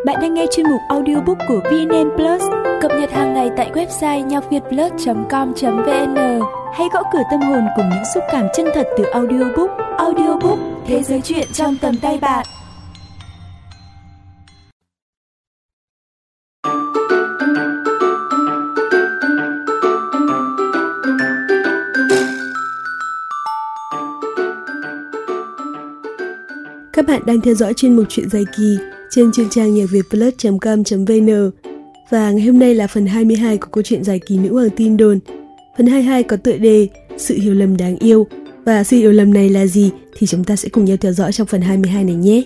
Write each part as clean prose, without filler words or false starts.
Bạn đang nghe chuyên mục audiobook của VNN Plus, cập nhật hàng ngày tại website nhocvietplus.com.vn. Hãy gõ cửa tâm hồn cùng những xúc cảm chân thật từ audiobook. Audiobook, thế giới truyện trong tầm tay bạn. Các bạn đang theo dõi chuyên mục truyện dài kỳ trên chuyên trang nhocvietplus.com.vn. Và ngày hôm nay là phần 22 của câu chuyện dài kỳ Nữ Hoàng Tin Đồn. Phần 22 có tựa đề Sự hiểu lầm đáng yêu. Và sự hiểu lầm này là gì thì chúng ta sẽ cùng nhau theo dõi trong phần 22 này nhé.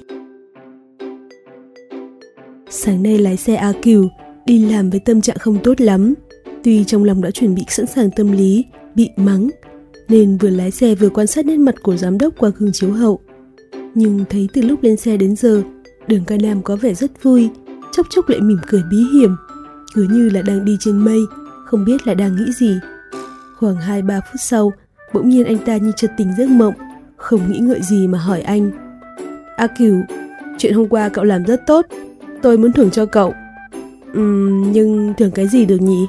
Sáng nay lái xe A Cửu đi làm với tâm trạng không tốt lắm. Tuy trong lòng đã chuẩn bị sẵn sàng tâm lý bị mắng, nên vừa lái xe vừa quan sát nét mặt của giám đốc qua gương chiếu hậu. Nhưng thấy từ lúc lên xe đến giờ, Đường Ca Nam có vẻ rất vui, chốc chốc lại mỉm cười bí hiểm, cứ như là đang đi trên mây, không biết là đang nghĩ gì. Khoảng 2-3 phút sau, bỗng nhiên anh ta như chợt tỉnh giấc mộng, không nghĩ ngợi gì mà hỏi anh: A Cửu, chuyện hôm qua cậu làm rất tốt, tôi muốn thưởng cho cậu. Nhưng thưởng cái gì được nhỉ?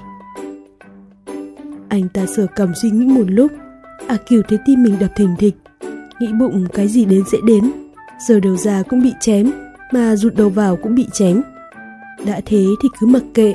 Anh ta sờ cằm suy nghĩ một lúc. A Cửu thấy tim mình đập thình thịch, nghĩ bụng cái gì đến sẽ đến, giờ đầu ra cũng bị chém, mà rụt đầu vào cũng bị chém. Đã thế thì cứ mặc kệ.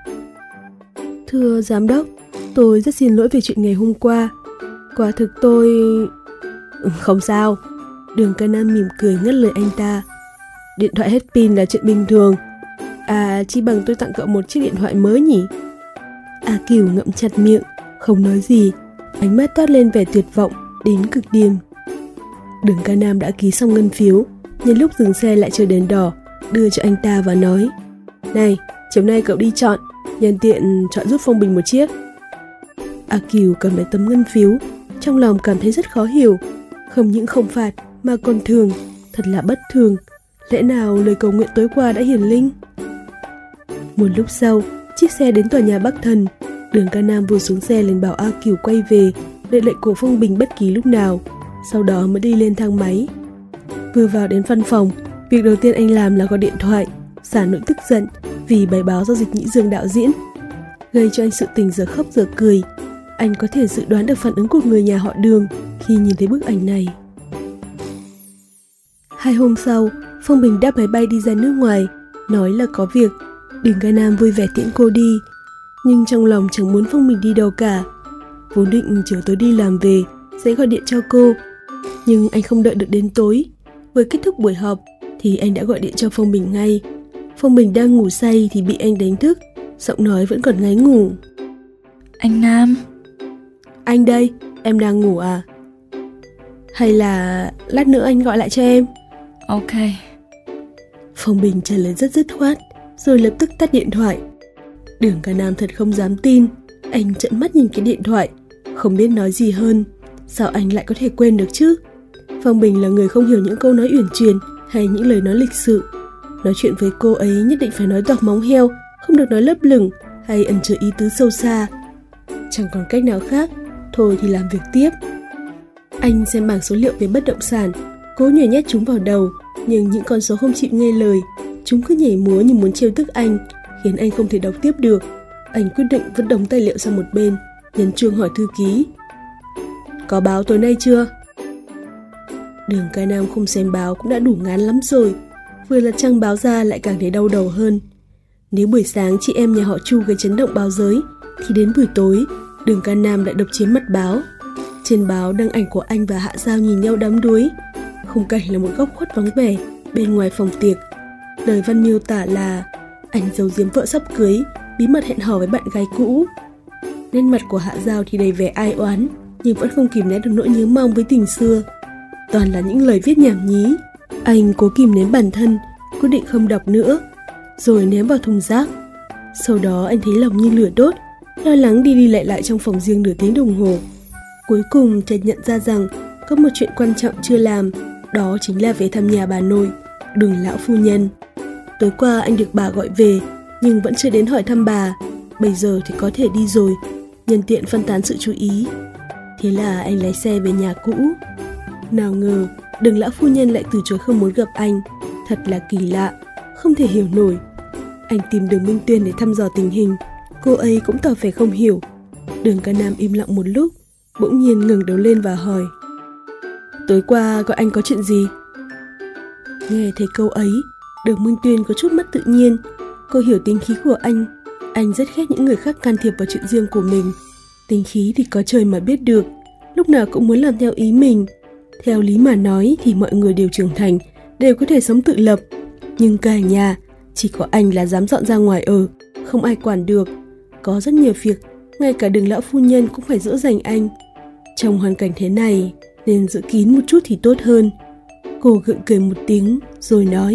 Thưa giám đốc, tôi rất xin lỗi về chuyện ngày hôm qua. Quả thực tôi... Không sao. Đường Ca Nam mỉm cười ngắt lời anh ta. Điện thoại hết pin là chuyện bình thường. À, chi bằng tôi tặng cậu một chiếc điện thoại mới nhỉ? A Cửu ngậm chặt miệng, không nói gì, ánh mắt toát lên vẻ tuyệt vọng đến cực điểm. Đường Ca Nam đã ký xong ngân phiếu, nhân lúc dừng xe lại chờ đèn đỏ, đưa cho anh ta và nói: Này, chiều nay cậu đi chọn, nhân tiện chọn giúp Phong Bình một chiếc. A Cửu cầm lấy tấm ngân phiếu, trong lòng cảm thấy rất khó hiểu. Không những không phạt mà còn thường, thật là bất thường. Lẽ nào lời cầu nguyện tối qua đã hiển linh? Một lúc sau, chiếc xe đến tòa nhà Bắc Thần. Đường Ca Nam vừa xuống xe liền bảo A Cửu quay về, đợi lệnh của Phong Bình bất kỳ lúc nào, sau đó mới đi lên thang máy. Vừa vào đến văn phòng, việc đầu tiên anh làm là gọi điện thoại, xả nỗi tức giận vì bài báo do Dịch Nhĩ Dương đạo diễn, gây cho anh sự tình giờ khóc giờ cười. Anh có thể dự đoán được phản ứng của người nhà họ Đường khi nhìn thấy bức ảnh này. 2 hôm sau, Phong Bình đáp máy bay đi ra nước ngoài, nói là có việc. Đường Ca Nam vui vẻ tiễn cô đi, nhưng trong lòng chẳng muốn Phong Bình đi đâu cả. Vốn định chiều tối đi làm về sẽ gọi điện cho cô, nhưng anh không đợi được đến tối. Vừa kết thúc buổi họp thì anh đã gọi điện cho Phong Bình ngay. Phong Bình đang ngủ say thì bị anh đánh thức, giọng nói vẫn còn ngáy ngủ. Anh Nam. Anh đây, em đang ngủ à? Hay là lát nữa anh gọi lại cho em? Ok. Phong Bình trả lời rất dứt khoát, rồi lập tức tắt điện thoại. Đường Ca Nam thật không dám tin. Anh trợn mắt nhìn cái điện thoại, không biết nói gì hơn. Sao anh lại có thể quên được chứ? Phong Bình là người không hiểu những câu nói uyển chuyển hay những lời nói lịch sự. Nói chuyện với cô ấy nhất định phải nói toạc móng heo, không được nói lấp lửng hay ẩn chứa ý tứ sâu xa. Chẳng còn cách nào khác, thôi thì làm việc tiếp. Anh xem bảng số liệu về bất động sản, cố nhồi nhét chúng vào đầu, nhưng những con số không chịu nghe lời. Chúng cứ nhảy múa như muốn trêu tức anh, khiến anh không thể đọc tiếp được. Anh quyết định vứt đống tài liệu sang một bên, nhấn chuông hỏi thư ký: Có báo tối nay chưa? Đường Ca Nam không xem báo cũng đã đủ ngán lắm rồi, vừa lật trang báo ra lại càng thấy đau đầu hơn. Nếu buổi sáng chị em nhà họ Chu gây chấn động báo giới, thì đến buổi tối Đường Ca Nam lại độc chiếm mặt báo. Trên báo đăng ảnh của anh và Hạ Giao nhìn nhau đắm đuối. Khung cảnh là một góc khuất vắng vẻ bên ngoài phòng tiệc. Lời văn miêu tả là anh giấu giếm vợ sắp cưới, bí mật hẹn hò với bạn gái cũ. Nét mặt của Hạ Giao thì đầy vẻ ai oán, nhưng vẫn không kìm nén được nỗi nhớ mong với tình xưa. Toàn là những lời viết nhảm nhí. Anh cố kìm nén bản thân, quyết định không đọc nữa, rồi ném vào thùng rác. Sau đó anh thấy lòng như lửa đốt, lo lắng đi lại trong phòng riêng nửa tiếng đồng hồ. Cuối cùng chợt nhận ra rằng có một chuyện quan trọng chưa làm, đó chính là về thăm nhà bà nội, Đường lão phu nhân. Tối qua anh được bà gọi về, nhưng vẫn chưa đến hỏi thăm bà. Bây giờ thì có thể đi rồi, nhân tiện phân tán sự chú ý. Thế là anh lái xe về nhà cũ. Nào ngờ Đường lão phu nhân lại từ chối không muốn gặp anh. Thật là kỳ lạ, không thể hiểu nổi Anh tìm Đường Minh Tuyên để thăm dò tình hình. Cô ấy cũng tỏ vẻ không hiểu. Đường Ca Nam im lặng một lúc, bỗng nhiên ngẩng đầu lên và hỏi: tối qua gọi anh có chuyện gì? Nghe thấy câu ấy, Đường Minh Tuyên có chút mất tự nhiên. Cô hiểu tính khí của anh rất ghét những người khác can thiệp vào chuyện riêng của mình. Tính khí thì có trời mà biết được, lúc nào cũng muốn làm theo ý mình. Theo lý mà nói thì mọi người đều trưởng thành, đều có thể sống tự lập. Nhưng cả nhà, chỉ có anh là dám dọn ra ngoài ở, không ai quản được. Có rất nhiều việc, ngay cả Đường lão phu nhân cũng phải dỗ dành anh. Trong hoàn cảnh thế này, nên giữ kín một chút thì tốt hơn. Cô gượng cười một tiếng rồi nói: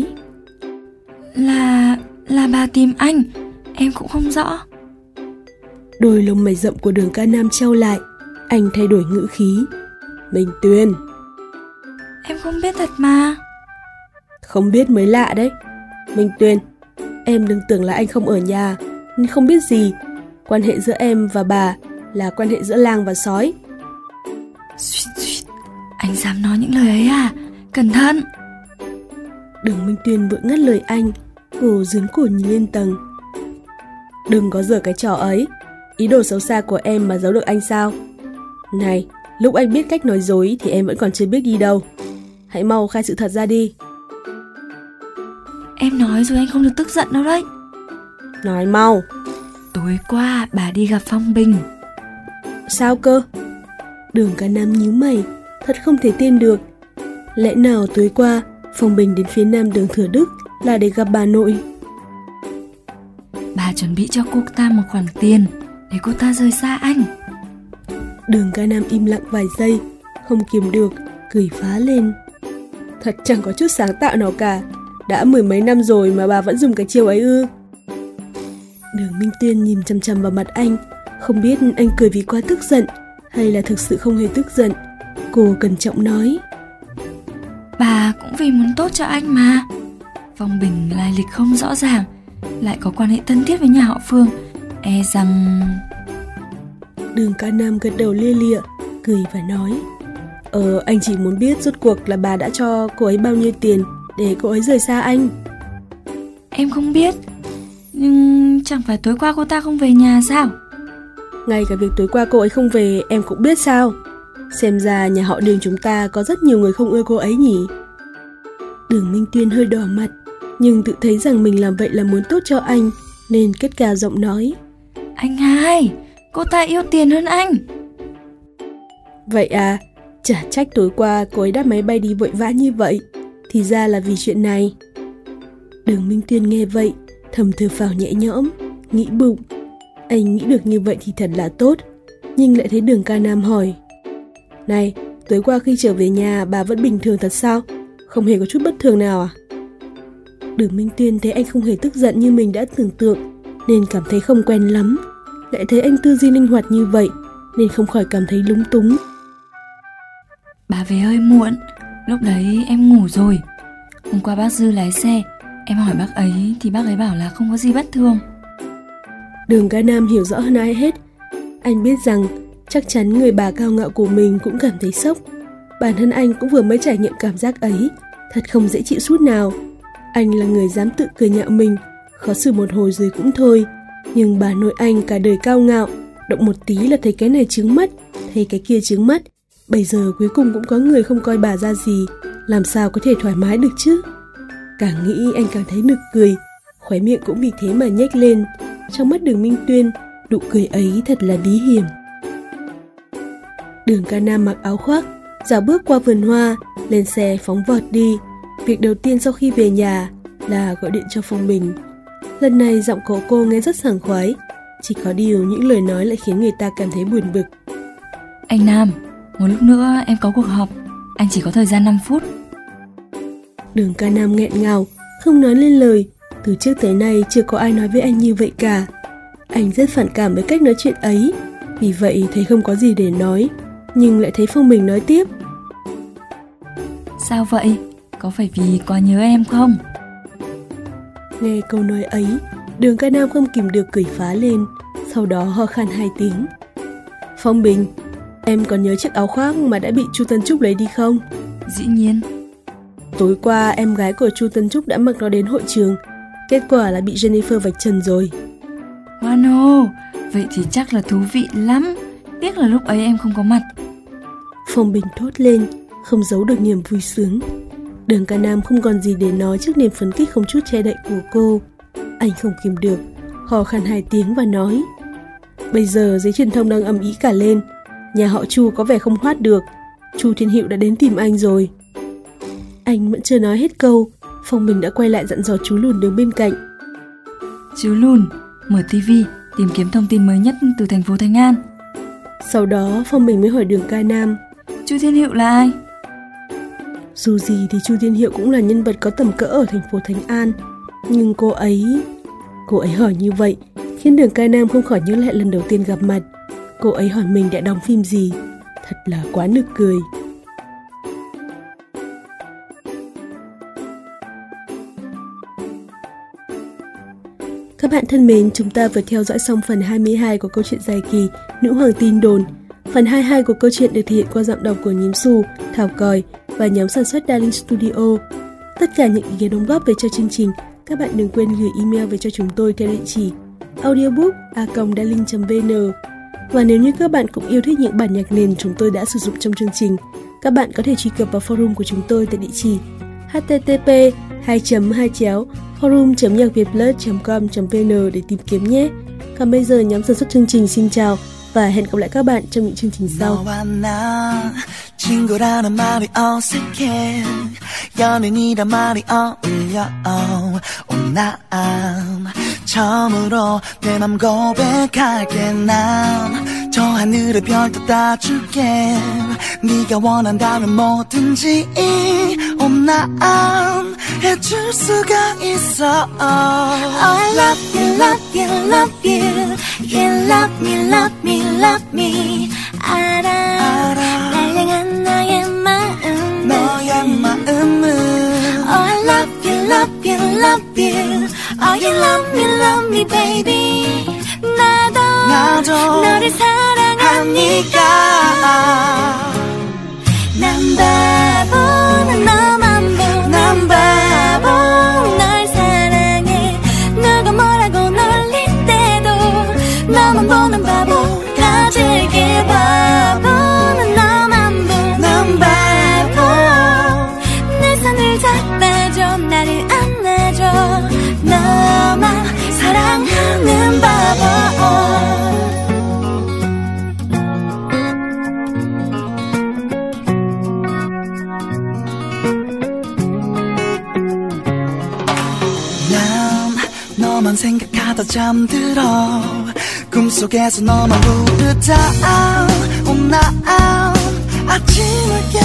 Là bà tìm anh, em cũng không rõ. Đôi lông mày rậm của Đường Ca Nam trao lại. Anh thay đổi ngữ khí: Minh Tuyên. Em không biết thật mà. Không biết mới lạ đấy. Minh Tuyên, em đừng tưởng là anh không ở nhà nên không biết gì. Quan hệ giữa em và bà là quan hệ giữa lang và sói. Suýt, anh dám nói những lời ấy à? Cẩn thận. Đường Minh Tuyên vội ngắt lời anh. Cô giương cổ nhìn lên tầng. Đừng có giở cái trò ấy. Ý đồ xấu xa của em mà giấu được anh sao? Này, lúc anh biết cách nói dối thì em vẫn còn chưa biết đi đâu. Hãy mau khai sự thật ra đi. Em nói rồi, anh không được tức giận đâu đấy. Nói mau. Tối qua bà đi gặp Phong Bình. Sao cơ? Đường Ca Nam nhíu mày, thật không thể tin được. Lẽ nào tối qua Phong Bình đến phía nam đường Thừa Đức là để gặp bà nội? Bà chuẩn bị cho cô ta một khoản tiền để cô ta rời xa anh. Đường Ca Nam im lặng vài giây, không kiềm được, cười phá lên. Thật chẳng có chút sáng tạo nào cả. Đã 10 mấy năm rồi mà bà vẫn dùng cái chiêu ấy ư? Đường Minh Tuyên nhìn chằm chằm vào mặt anh, không biết anh cười vì quá tức giận hay là thực sự không hề tức giận. Cô cẩn trọng nói: Bà cũng vì muốn tốt cho anh mà. Phong Bình lai lịch không rõ ràng, lại có quan hệ thân thiết với nhà họ Phương, e rằng... Đường Ca Nam gật đầu lia lịa, cười và nói: anh chỉ muốn biết rốt cuộc là bà đã cho cô ấy bao nhiêu tiền để cô ấy rời xa anh. Em không biết, nhưng chẳng phải tối qua cô ta không về nhà sao? Ngay cả việc tối qua cô ấy không về em cũng biết sao? Xem ra nhà họ Đường chúng ta có rất nhiều người không ưa cô ấy nhỉ? Đường Minh Tuyên hơi đỏ mặt, nhưng tự thấy rằng mình làm vậy là muốn tốt cho anh, nên cất cao giọng nói: Anh hai, cô ta yêu tiền hơn anh. Vậy à, chả trách tối qua cô ấy đáp máy bay đi vội vã như vậy. Thì ra là vì chuyện này. Đường Minh Tuyên nghe vậy, thầm thở phào nhẹ nhõm, nghĩ bụng: anh nghĩ được như vậy thì thật là tốt. Nhưng lại thấy Đường Ca Nam hỏi: Này, tối qua khi trở về nhà bà vẫn bình thường thật sao? Không hề có chút bất thường nào à? Đường Minh Tuyên thấy anh không hề tức giận như mình đã tưởng tượng, nên cảm thấy không quen lắm. Lại thấy anh tư duy linh hoạt như vậy, nên không khỏi cảm thấy lúng túng. Bà về hơi muộn, lúc đấy em ngủ rồi. Hôm qua bác Dư lái xe, em hỏi bác ấy thì bác ấy bảo là không có gì bất thường. Đường Ca Nam hiểu rõ hơn ai hết. Anh biết rằng chắc chắn người bà cao ngạo của mình cũng cảm thấy sốc. Bản thân anh cũng vừa mới trải nghiệm cảm giác ấy, thật không dễ chịu chút nào. Anh là người dám tự cười nhạo mình, khó xử một hồi rồi cũng thôi. Nhưng bà nội anh cả đời cao ngạo, động một tí là thấy cái này chướng mắt, thấy cái kia chướng mắt. Bây giờ cuối cùng cũng có người không coi bà ra gì, làm sao có thể thoải mái được chứ? Càng nghĩ anh càng thấy nực cười, khóe miệng cũng vì thế mà nhếch lên. Trong mắt Đường Minh Tuyên, nụ cười ấy thật là bí hiểm. Đường Ca Nam mặc áo khoác, dạo bước qua vườn hoa, lên xe phóng vọt đi. Việc đầu tiên sau khi về nhà là gọi điện cho Phong Bình. Lần này giọng của cô nghe rất sảng khoái, chỉ có điều những lời nói lại khiến người ta cảm thấy buồn bực. Anh Nam, một lúc nữa em có cuộc họp, anh chỉ có thời gian 5 phút. Đường Ca Nam nghẹn ngào, không nói lên lời. Từ trước tới nay chưa có ai nói với anh như vậy cả. Anh rất phản cảm với cách nói chuyện ấy, vì vậy thấy không có gì để nói. Nhưng lại thấy Phong Bình nói tiếp: Sao vậy? Có phải vì quá nhớ em không? Nghe câu nói ấy, Đường Ca Nam không kìm được cười phá lên, sau đó ho khan 2 tiếng. Phong Bình, em còn nhớ chiếc áo khoác mà đã bị Chu Tân Trúc lấy đi không? Dĩ nhiên. Tối qua em gái của Chu Tân Trúc đã mặc nó đến hội trường. Kết quả là bị Jennifer vạch trần rồi. Wano, vậy thì chắc là thú vị lắm. Tiếc là lúc ấy em không có mặt. Phong Bình thốt lên, không giấu được niềm vui sướng. Đường Ca Nam không còn gì để nói trước niềm phấn khích không chút che đậy của cô. Anh không kìm được, hò khan 2 tiếng và nói: bây giờ giới truyền thông đang ầm ĩ cả lên. Nhà họ Chu có vẻ không thoát được. Chu Thiên Hiệu đã đến tìm anh rồi. Anh vẫn chưa nói hết câu, Phong Bình đã quay lại dặn dò chú Lùn đứng bên cạnh: Chú Lùn, mở TV, tìm kiếm thông tin mới nhất từ thành phố Thành An. Sau đó Phong Bình mới hỏi Đường Ca Nam: Chu Thiên Hiệu là ai? Dù gì thì Chu Thiên Hiệu cũng là nhân vật có tầm cỡ ở thành phố Thành An. Nhưng cô ấy hỏi như vậy khiến Đường Ca Nam không khỏi nhớ lại lần đầu tiên gặp mặt. Cô ấy hỏi mình đã đóng phim gì. Thật là quá nực cười. Các bạn thân mến, chúng ta vừa theo dõi xong phần 22 của câu chuyện dài kỳ Nữ Hoàng Tin Đồn. Phần 22 của câu chuyện được thể hiện qua giọng đọc của Nhím Xù, Thảo Còi và nhóm sản xuất Darling Studio. Tất cả những ý kiến đóng góp về cho chương trình, các bạn đừng quên gửi email về cho chúng tôi theo địa chỉ audiobook@darling.vn. Và nếu như các bạn cũng yêu thích những bản nhạc nền chúng tôi đã sử dụng trong chương trình, các bạn có thể truy cập vào forum của chúng tôi tại địa chỉ http://forum.nhacvietplus.com.vn để tìm kiếm nhé. Còn bây giờ nhóm sản xuất chương trình xin chào và hẹn gặp lại các bạn trong những chương trình sau. 친구라는 말이 어색해 연인이란 말이 어울려 난 처음으로 내 맘 고백할게 난 저 하늘의 별도 따줄게 네가 원한다면 뭐든지 난 해줄 수가 있어 Oh I love you, love you, love you You love me, love me, love me 알아 날 향한 너의 마음 너의 마음은 Oh I love you, love you, love you Oh you love me baby 나도 너를 사랑하니까 난 바보 난 너만 보는 바보 널 사랑해 누가 뭐라고 놀릴 때도 너만 보는 바보 가질게 바보 난 너만 보는 바보 내 손을 잡아줘 나를 안아줘 너만 사랑하는 바보 너만 생각하다 잠들어 꿈속에서 너만 부르다 난 아침을